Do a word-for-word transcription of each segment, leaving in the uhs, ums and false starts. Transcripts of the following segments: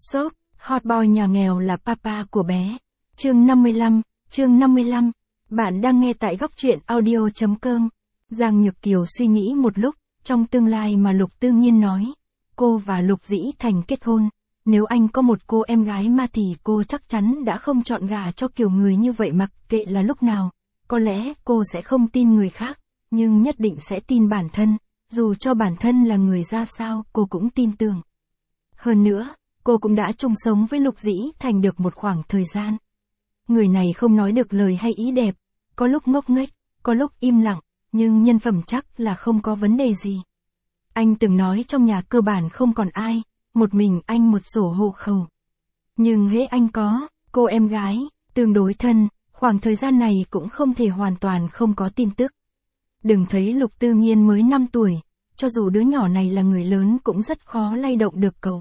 Shop, hot boy nhà nghèo là papa của bé. Chương năm mươi lăm, chương năm mươi lăm. Bạn đang nghe tại góc truyện audio chấm com. Giang Nhược Kiều suy nghĩ một lúc, trong tương lai mà Lục Tư Nhiên nói. Cô và Lục Dĩ Thành kết hôn. Nếu anh có một cô em gái mà thì cô chắc chắn đã không chọn gả cho kiểu người như vậy mặc kệ là lúc nào. Có lẽ cô sẽ không tin người khác, nhưng nhất định sẽ tin bản thân. Dù cho bản thân là người ra sao, cô cũng tin tưởng. Hơn nữa, cô cũng đã chung sống với Lục Dĩ Thành được một khoảng thời gian. Người này không nói được lời hay ý đẹp, có lúc ngốc nghếch, có lúc im lặng, nhưng nhân phẩm chắc là không có vấn đề gì. Anh từng nói trong nhà cơ bản không còn ai, một mình anh một sổ hộ khẩu. Nhưng hễ anh có, cô em gái, tương đối thân, khoảng thời gian này cũng không thể hoàn toàn không có tin tức. Đừng thấy Lục Tư Nhiên mới năm tuổi, cho dù đứa nhỏ này là người lớn cũng rất khó lay động được cậu.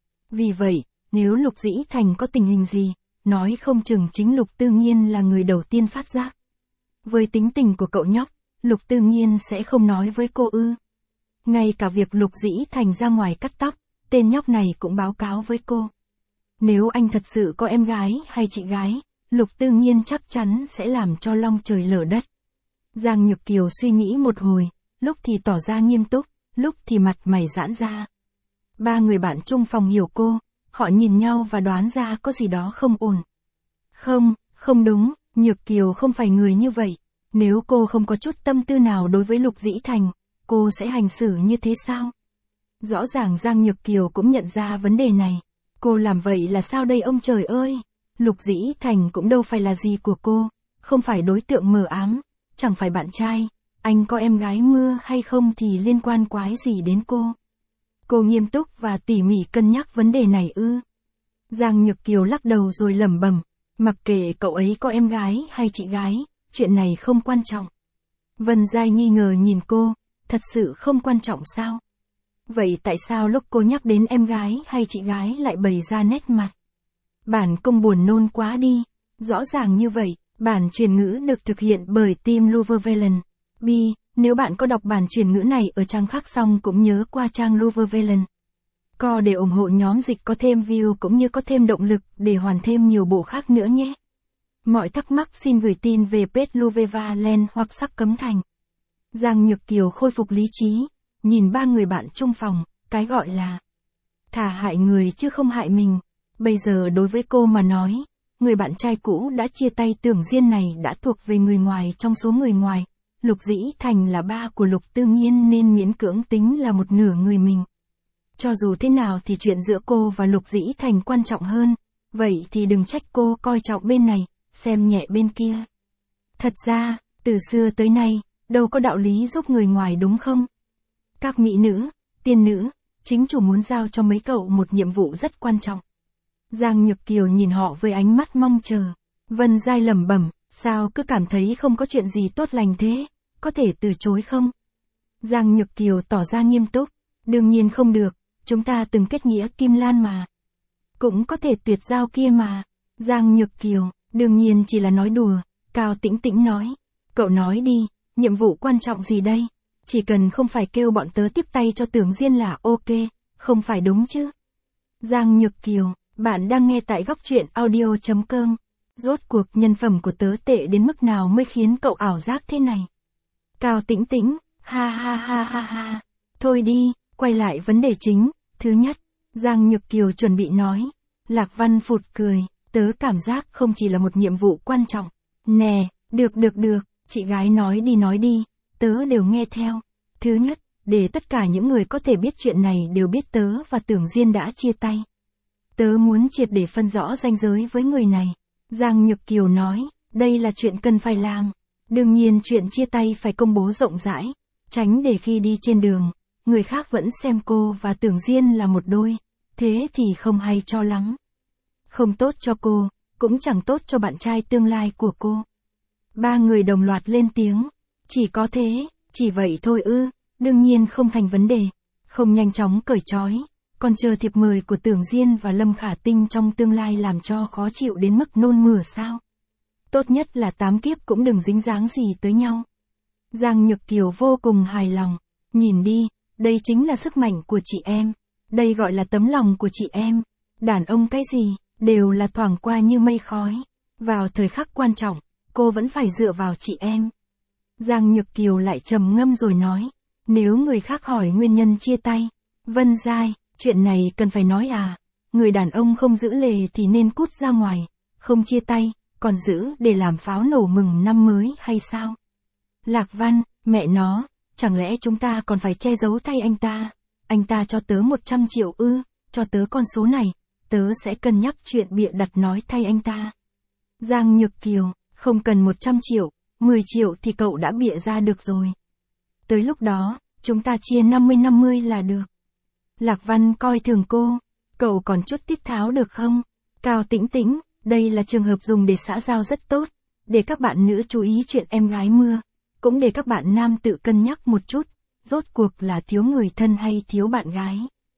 Vì vậy, nếu Lục Dĩ Thành có tình hình gì, nói không chừng chính Lục Tư Nhiên là người đầu tiên phát giác. Với tính tình của cậu nhóc, Lục Tư Nhiên sẽ không nói với cô ư. Ngay cả việc Lục Dĩ Thành ra ngoài cắt tóc, tên nhóc này cũng báo cáo với cô. Nếu anh thật sự có em gái hay chị gái, Lục Tư Nhiên chắc chắn sẽ làm cho long trời lở đất. Giang Nhược Kiều suy nghĩ một hồi, lúc thì tỏ ra nghiêm túc, lúc thì mặt mày giãn ra. Ba người bạn chung phòng hiểu cô, họ nhìn nhau và đoán ra có gì đó không ổn. Không, không đúng, Nhược Kiều không phải người như vậy. Nếu cô không có chút tâm tư nào đối với Lục Dĩ Thành, cô sẽ hành xử như thế sao? Rõ ràng Giang Nhược Kiều cũng nhận ra vấn đề này. Cô làm vậy là sao đây ông trời ơi? Lục Dĩ Thành cũng đâu phải là gì của cô, không phải đối tượng mờ ám, chẳng phải bạn trai. Anh có em gái mưa hay không thì liên quan quái gì đến cô? Cô nghiêm túc và tỉ mỉ cân nhắc vấn đề này ư? Giang Nhược Kiều lắc đầu rồi lẩm bẩm, mặc kệ cậu ấy có em gái hay chị gái, chuyện này không quan trọng. Vân Giai nghi ngờ nhìn cô, thật sự không quan trọng sao? Vậy tại sao lúc cô nhắc đến em gái hay chị gái lại bày ra nét mặt? Bản công buồn nôn quá đi, rõ ràng như vậy, bản truyền ngữ được thực hiện bởi team Luvervelen. Bi, nếu bạn có đọc bản truyền ngữ này ở trang khác xong cũng nhớ qua trang Luvervelen. Co để ủng hộ nhóm dịch có thêm view cũng như có thêm động lực để hoàn thêm nhiều bộ khác nữa nhé. Mọi thắc mắc xin gửi tin về page Luvervelen hoặc Sắc Cấm Thành. Giang Nhược Kiều khôi phục lý trí, nhìn ba người bạn chung phòng, cái gọi là thà hại người chứ không hại mình. Bây giờ đối với cô mà nói, người bạn trai cũ đã chia tay Tưởng Diên này đã thuộc về người ngoài trong số người ngoài. Lục Dĩ Thành là ba của Lục Tư Nhiên nên miễn cưỡng tính là một nửa người mình. Cho dù thế nào thì chuyện giữa cô và Lục Dĩ Thành quan trọng hơn, vậy thì đừng trách cô coi trọng bên này, xem nhẹ bên kia. Thật ra, từ xưa tới nay, đâu có đạo lý giúp người ngoài đúng không? Các mỹ nữ, tiên nữ, chính chủ muốn giao cho mấy cậu một nhiệm vụ rất quan trọng. Giang Nhược Kiều nhìn họ với ánh mắt mong chờ. Vân Giai lẩm bẩm, sao cứ cảm thấy không có chuyện gì tốt lành thế, có thể từ chối không? Giang Nhược Kiều tỏ ra nghiêm túc, đương nhiên không được, chúng ta từng kết nghĩa kim lan mà. Cũng có thể tuyệt giao kia mà. Giang Nhược Kiều, đương nhiên chỉ là nói đùa, Cao Tĩnh Tĩnh nói. Cậu nói đi, nhiệm vụ quan trọng gì đây? Chỉ cần không phải kêu bọn tớ tiếp tay cho Tưởng Diên là ok, không phải đúng chứ? Giang Nhược Kiều, bạn đang nghe tại góc truyện audio chấm com. Rốt cuộc nhân phẩm của tớ tệ đến mức nào mới khiến cậu ảo giác thế này? Cao Tĩnh Tĩnh, ha ha ha ha ha. Thôi đi, quay lại vấn đề chính. Thứ nhất, Giang Nhược Kiều chuẩn bị nói. Lạc Văn phụt cười, tớ cảm giác không chỉ là một nhiệm vụ quan trọng. Nè, được được được, chị gái nói đi nói đi, tớ đều nghe theo. Thứ nhất, để tất cả những người có thể biết chuyện này đều biết tớ và Tưởng Diên đã chia tay. Tớ muốn triệt để phân rõ ranh giới với người này. Giang Nhược Kiều nói, đây là chuyện cần phải làm. Đương nhiên chuyện chia tay phải công bố rộng rãi, tránh để khi đi trên đường, người khác vẫn xem cô và Tưởng Diên là một đôi, thế thì không hay cho lắm. Không tốt cho cô, cũng chẳng tốt cho bạn trai tương lai của cô. Ba người đồng loạt lên tiếng, chỉ có thế, chỉ vậy thôi ư, đương nhiên không thành vấn đề, không nhanh chóng cởi trói. Còn chờ thiệp mời của Tưởng Diên và Lâm Khả Tinh trong tương lai làm cho khó chịu đến mức nôn mửa sao? Tốt nhất là tám kiếp cũng đừng dính dáng gì tới nhau. Giang Nhược Kiều vô cùng hài lòng. Nhìn đi, đây chính là sức mạnh của chị em. Đây gọi là tấm lòng của chị em. Đàn ông cái gì, đều là thoảng qua như mây khói. Vào thời khắc quan trọng, cô vẫn phải dựa vào chị em. Giang Nhược Kiều lại trầm ngâm rồi nói, nếu người khác hỏi nguyên nhân chia tay, Vân Giai, chuyện này cần phải nói à, người đàn ông không giữ lề thì nên cút ra ngoài, không chia tay, còn giữ để làm pháo nổ mừng năm mới hay sao? Lạc Văn, mẹ nó, chẳng lẽ chúng ta còn phải che giấu thay anh ta? Anh ta cho tớ một trăm triệu ư, cho tớ con số này, tớ sẽ cân nhắc chuyện bịa đặt nói thay anh ta. Giang Nhược Kiều, không cần một trăm triệu, mười triệu thì cậu đã bịa ra được rồi. Tới lúc đó, chúng ta chia năm mươi năm mươi là được. Lạc Văn coi thường cô, cậu còn chút tiết tháo được không? Cao Tĩnh Tĩnh, đây là trường hợp dùng để xã giao rất tốt, để các bạn nữ chú ý chuyện em gái mưa, cũng để các bạn nam tự cân nhắc một chút, rốt cuộc là thiếu người thân hay thiếu bạn gái.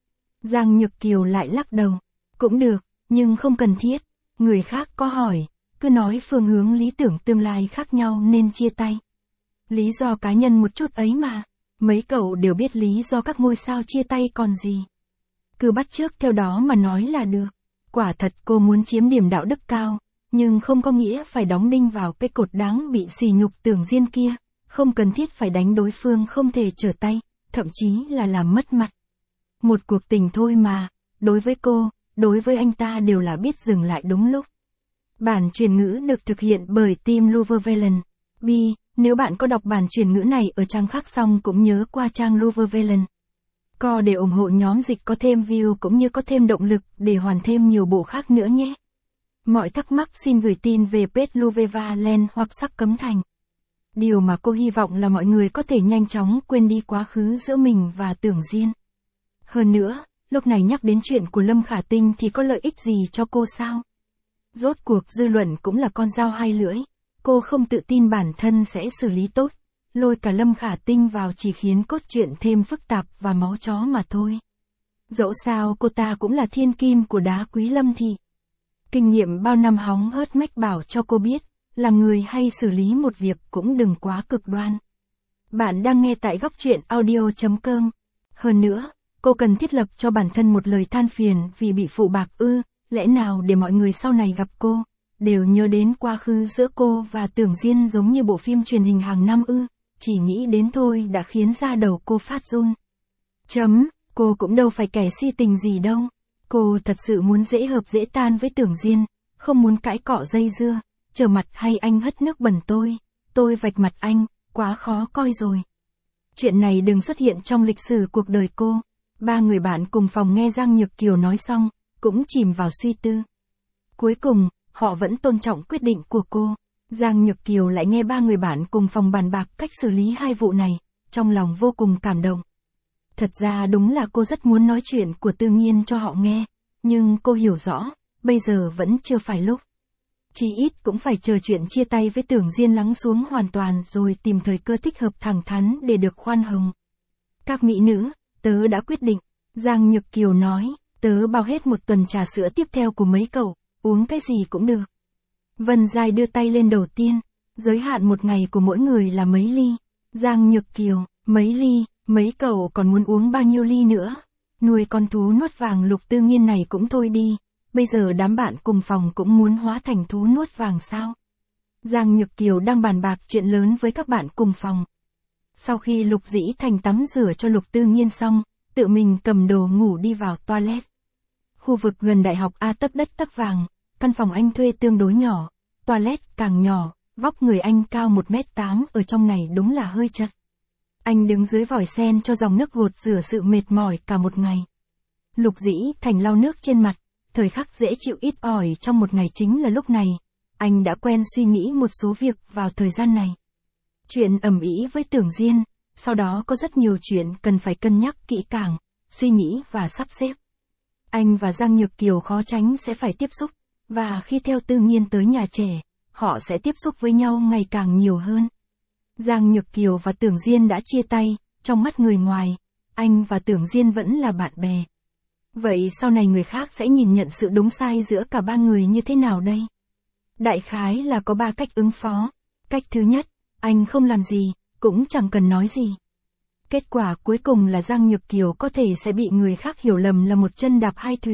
Giang Nhược Kiều lại lắc đầu, cũng được, nhưng không cần thiết, người khác có hỏi, cứ nói phương hướng lý tưởng tương lai khác nhau nên chia tay. Lý do cá nhân một chút ấy mà, mấy cậu đều biết lý do các ngôi sao chia tay còn gì. Cứ bắt chước theo đó mà nói là được. Quả thật cô muốn chiếm điểm đạo đức cao, nhưng không có nghĩa phải đóng đinh vào cái cột đáng bị sỉ nhục Tưởng Diên kia, không cần thiết phải đánh đối phương không thể trở tay, thậm chí là làm mất mặt. Một cuộc tình thôi mà, đối với cô, đối với anh ta đều là biết dừng lại đúng lúc. Bản truyền ngữ được thực hiện bởi team Luvervelen. B, nếu bạn có đọc bản truyền ngữ này ở trang khác xong cũng nhớ qua trang Luvervelen. Co để ủng hộ nhóm dịch có thêm view cũng như có thêm động lực để hoàn thêm nhiều bộ khác nữa nhé. Mọi thắc mắc xin gửi tin về page Luvervelen hoặc Sắc Cấm Thành. Điều mà cô hy vọng là mọi người có thể nhanh chóng quên đi quá khứ giữa mình và Tưởng Diên. Hơn nữa, lúc này nhắc đến chuyện của Lâm Khả Tinh thì có lợi ích gì cho cô sao? Rốt cuộc dư luận cũng là con dao hai lưỡi, cô không tự tin bản thân sẽ xử lý tốt, lôi cả Lâm Khả Tinh vào chỉ khiến cốt truyện thêm phức tạp và máu chó mà thôi. Dẫu sao cô ta cũng là thiên kim của đá quý Lâm thị. Kinh nghiệm bao năm hóng hớt mách bảo cho cô biết, làm người hay xử lý một việc cũng đừng quá cực đoan. Bạn đang nghe tại góc truyện audio chấm com. Hơn nữa, cô cần thiết lập cho bản thân một lời than phiền vì bị phụ bạc ư, lẽ nào để mọi người sau này gặp cô, đều nhớ đến quá khứ giữa cô và Tưởng Diên giống như bộ phim truyền hình hàng năm ư, chỉ nghĩ đến thôi đã khiến da đầu cô phát run. Chấm, cô cũng đâu phải kẻ si tình gì đâu, cô thật sự muốn dễ hợp dễ tan với Tưởng Diên, không muốn cãi cọ dây dưa, trở mặt hay anh hất nước bẩn tôi, tôi vạch mặt anh, quá khó coi rồi. Chuyện này đừng xuất hiện trong lịch sử cuộc đời cô. Ba người bạn cùng phòng nghe Giang Nhược Kiều nói xong, cũng chìm vào suy tư. Cuối cùng, họ vẫn tôn trọng quyết định của cô. Giang Nhược Kiều lại nghe ba người bạn cùng phòng bàn bạc cách xử lý hai vụ này, trong lòng vô cùng cảm động. Thật ra đúng là cô rất muốn nói chuyện của Tư Nghiên cho họ nghe, nhưng cô hiểu rõ, bây giờ vẫn chưa phải lúc. Chỉ ít cũng phải chờ chuyện chia tay với Tưởng Diên lắng xuống hoàn toàn rồi tìm thời cơ thích hợp thẳng thắn để được khoan hồng. Các mỹ nữ, tớ đã quyết định, Giang Nhược Kiều nói, tớ bao hết một tuần trà sữa tiếp theo của mấy cậu, uống cái gì cũng được. Vân Giai đưa tay lên đầu tiên, giới hạn một ngày của mỗi người là mấy ly. Giang Nhược Kiều, mấy ly, mấy cậu còn muốn uống bao nhiêu ly nữa? Nuôi con thú nuốt vàng Lục Tư Nghiên này cũng thôi đi, bây giờ đám bạn cùng phòng cũng muốn hóa thành thú nuốt vàng sao? Giang Nhược Kiều đang bàn bạc chuyện lớn với các bạn cùng phòng. Sau khi Lục Dĩ Thành tắm rửa cho Lục Tư Nghiên xong, tự mình cầm đồ ngủ đi vào toilet. Khu vực gần đại học A tấp đất tấp vàng, căn phòng anh thuê tương đối nhỏ, toilet càng nhỏ, vóc người anh cao một mét tám ở trong này đúng là hơi chật. Anh đứng dưới vòi sen cho dòng nước gột rửa sự mệt mỏi cả một ngày. Lục Dĩ Thành lau nước trên mặt, thời khắc dễ chịu ít ỏi trong một ngày chính là lúc này. Anh đã quen suy nghĩ một số việc vào thời gian này. Chuyện ầm ĩ với Tưởng Diên, sau đó có rất nhiều chuyện cần phải cân nhắc kỹ càng, suy nghĩ và sắp xếp. Anh và Giang Nhược Kiều khó tránh sẽ phải tiếp xúc, và khi theo Tư Nghiên tới nhà trẻ, họ sẽ tiếp xúc với nhau ngày càng nhiều hơn. Giang Nhược Kiều và Tưởng Diên đã chia tay, trong mắt người ngoài, anh và Tưởng Diên vẫn là bạn bè. Vậy sau này người khác sẽ nhìn nhận sự đúng sai giữa cả ba người như thế nào đây? Đại khái là có ba cách ứng phó. Cách thứ nhất, anh không làm gì, cũng chẳng cần nói gì. Kết quả cuối cùng là Giang Nhược Kiều có thể sẽ bị người khác hiểu lầm là một chân đạp hai thuyền,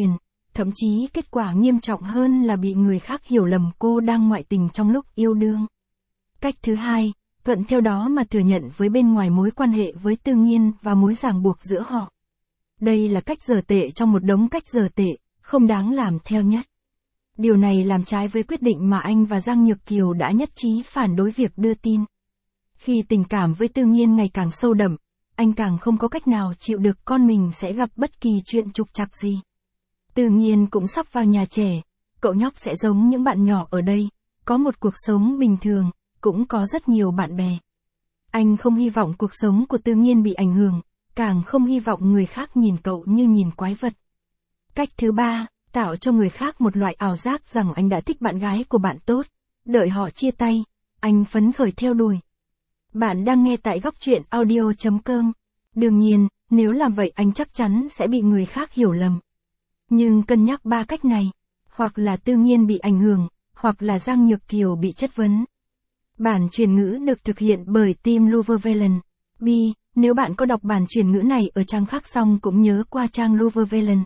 thậm chí kết quả nghiêm trọng hơn là bị người khác hiểu lầm cô đang ngoại tình trong lúc yêu đương. Cách thứ hai, thuận theo đó mà thừa nhận với bên ngoài mối quan hệ với Tư Nghiên và mối ràng buộc giữa họ. Đây là cách dở tệ trong một đống cách dở tệ, không đáng làm theo nhất. Điều này làm trái với quyết định mà anh và Giang Nhược Kiều đã nhất trí phản đối việc đưa tin. Khi tình cảm với Tư Nghiên ngày càng sâu đậm, anh càng không có cách nào chịu được con mình sẽ gặp bất kỳ chuyện trục trặc gì. Tư Nghiên cũng sắp vào nhà trẻ, cậu nhóc sẽ giống những bạn nhỏ ở đây, có một cuộc sống bình thường, cũng có rất nhiều bạn bè. Anh không hy vọng cuộc sống của Tư Nghiên bị ảnh hưởng, càng không hy vọng người khác nhìn cậu như nhìn quái vật. Cách thứ ba, tạo cho người khác một loại ảo giác rằng anh đã thích bạn gái của bạn tốt, đợi họ chia tay, anh phấn khởi theo đuổi. Bạn đang nghe tại góc truyện audio chấm com. Đương nhiên, nếu làm vậy anh chắc chắn sẽ bị người khác hiểu lầm. Nhưng cân nhắc ba cách này, hoặc là Tư Nghiên bị ảnh hưởng, hoặc là Giang Nhược Kiều bị chất vấn. Bản truyền ngữ được thực hiện bởi team Luvervelen. B. Nếu bạn có đọc bản truyền ngữ này ở trang khác xong cũng nhớ qua trang Luvervelen.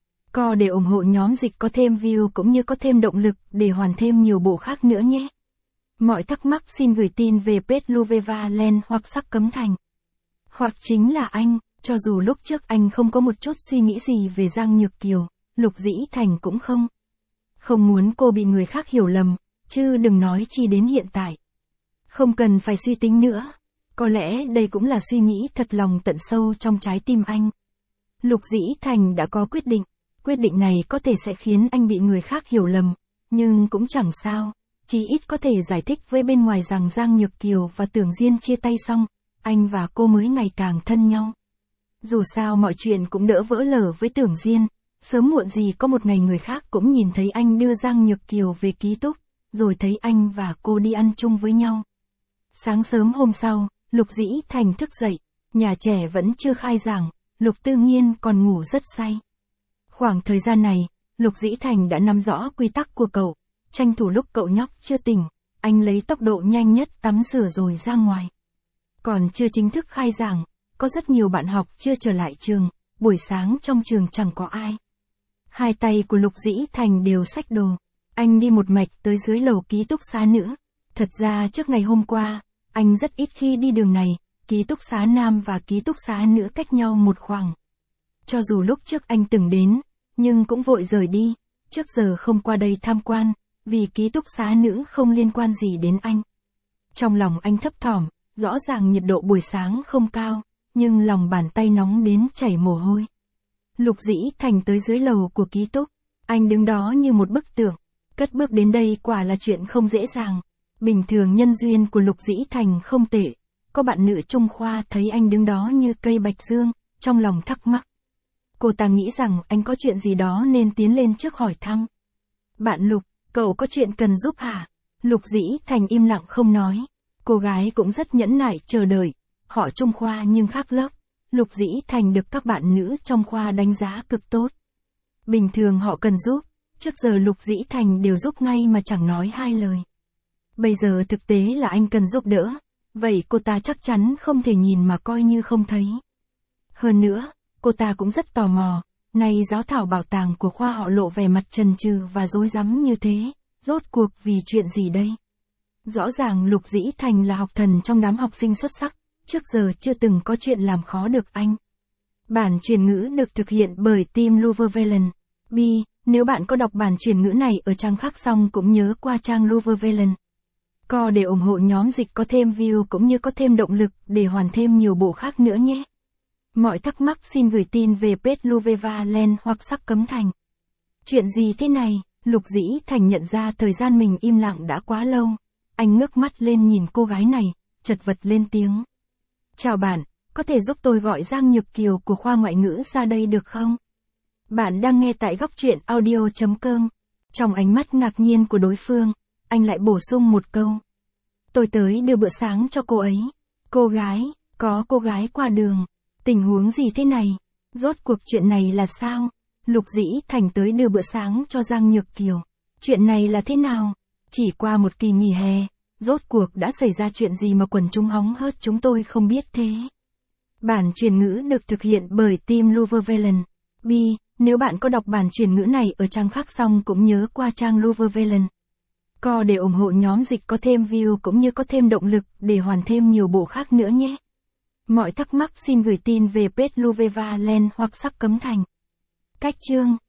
Co để ủng hộ nhóm dịch có thêm view cũng như có thêm động lực để hoàn thêm nhiều bộ khác nữa nhé. Mọi thắc mắc xin gửi tin về page Luvervelen hoặc Sắc Cấm Thành. Hoặc chính là anh, cho dù lúc trước anh không có một chút suy nghĩ gì về Giang Nhược Kiều, Lục Dĩ Thành cũng không. Không muốn cô bị người khác hiểu lầm, chứ đừng nói chi đến hiện tại. Không cần phải suy tính nữa. Có lẽ đây cũng là suy nghĩ thật lòng tận sâu trong trái tim anh. Lục Dĩ Thành đã có quyết định. Quyết định này có thể sẽ khiến anh bị người khác hiểu lầm, nhưng cũng chẳng sao. Chỉ ít có thể giải thích với bên ngoài rằng Giang Nhược Kiều và Tưởng Diên chia tay xong, anh và cô mới ngày càng thân nhau. Dù sao mọi chuyện cũng đỡ vỡ lở với Tưởng Diên, sớm muộn gì có một ngày người khác cũng nhìn thấy anh đưa Giang Nhược Kiều về ký túc, rồi thấy anh và cô đi ăn chung với nhau. Sáng sớm hôm sau, Lục Dĩ Thành thức dậy, nhà trẻ vẫn chưa khai giảng, Lục Tư Nghiên còn ngủ rất say. Khoảng thời gian này, Lục Dĩ Thành đã nắm rõ quy tắc của cậu, tranh thủ lúc cậu nhóc chưa tỉnh, anh lấy tốc độ nhanh nhất tắm rửa rồi ra ngoài. Còn chưa chính thức khai giảng, có rất nhiều bạn học chưa trở lại trường, buổi sáng trong trường chẳng có ai. Hai tay của Lục Dĩ Thành đều xách đồ, anh đi một mạch tới dưới lầu ký túc xá nữ. Thật ra trước ngày hôm qua, anh rất ít khi đi đường này, ký túc xá nam và ký túc xá nữ cách nhau một khoảng. Cho dù lúc trước anh từng đến, nhưng cũng vội rời đi, trước giờ không qua đây tham quan, vì ký túc xá nữ không liên quan gì đến anh. Trong lòng anh thấp thỏm, rõ ràng nhiệt độ buổi sáng không cao, nhưng lòng bàn tay nóng đến chảy mồ hôi. Lục Dĩ Thành tới dưới lầu của ký túc, anh đứng đó như một bức tượng, cất bước đến đây quả là chuyện không dễ dàng. Bình thường nhân duyên của Lục Dĩ Thành không tệ, có bạn nữ Trung khoa thấy anh đứng đó như cây bạch dương, trong lòng thắc mắc. Cô ta nghĩ rằng anh có chuyện gì đó nên tiến lên trước hỏi thăm. Bạn Lục, cậu có chuyện cần giúp hả? Lục Dĩ Thành im lặng không nói. Cô gái cũng rất nhẫn nại chờ đợi, họ Trung khoa nhưng khác lớp. Lục Dĩ Thành được các bạn nữ trong khoa đánh giá cực tốt. Bình thường họ cần giúp, trước giờ Lục Dĩ Thành đều giúp ngay mà chẳng nói hai lời. Bây giờ thực tế là anh cần giúp đỡ, vậy cô ta chắc chắn không thể nhìn mà coi như không thấy. Hơn nữa, cô ta cũng rất tò mò, nay giáo thảo bảo tàng của khoa họ lộ vẻ mặt chần chừ và rối rắm như thế, rốt cuộc vì chuyện gì đây? Rõ ràng Lục Dĩ Thành là học thần trong đám học sinh xuất sắc, trước giờ chưa từng có chuyện làm khó được anh. Bản truyền ngữ được thực hiện bởi team Luvervelen. B. Nếu bạn có đọc bản truyền ngữ này ở trang khác xong cũng nhớ qua trang Luvervelen. Co để ủng hộ nhóm dịch có thêm view cũng như có thêm động lực để hoàn thêm nhiều bộ khác nữa nhé. Mọi thắc mắc xin gửi tin về page Luvervelen hoặc Sắc Cấm Thành. Chuyện gì thế này? Lục Dĩ Thành nhận ra thời gian mình im lặng đã quá lâu. Anh ngước mắt lên nhìn cô gái này, chật vật lên tiếng. Chào bạn, có thể giúp tôi gọi Giang Nhược Kiều của khoa ngoại ngữ ra đây được không? Bạn đang nghe tại góc truyện audio chấm com. Trong ánh mắt ngạc nhiên của đối phương, anh lại bổ sung một câu. Tôi tới đưa bữa sáng cho cô ấy. Cô gái, có cô gái qua đường. Tình huống gì thế này? Rốt cuộc chuyện này là sao? Lục Dĩ Thành tới đưa bữa sáng cho Giang Nhược Kiều. Chuyện này là thế nào? Chỉ qua một kỳ nghỉ hè, rốt cuộc đã xảy ra chuyện gì mà quần chúng hóng hớt chúng tôi không biết thế? Bản truyền ngữ được thực hiện bởi team Luvervelen. B. Nếu bạn có đọc bản chuyển ngữ này ở trang khác xong cũng nhớ qua trang Luvevelen Co để ủng hộ nhóm dịch có thêm view cũng như có thêm động lực để hoàn thêm nhiều bộ khác nữa nhé. Mọi thắc mắc xin gửi tin về page Luvevelen hoặc Sắc Cấm Thành. Cách chương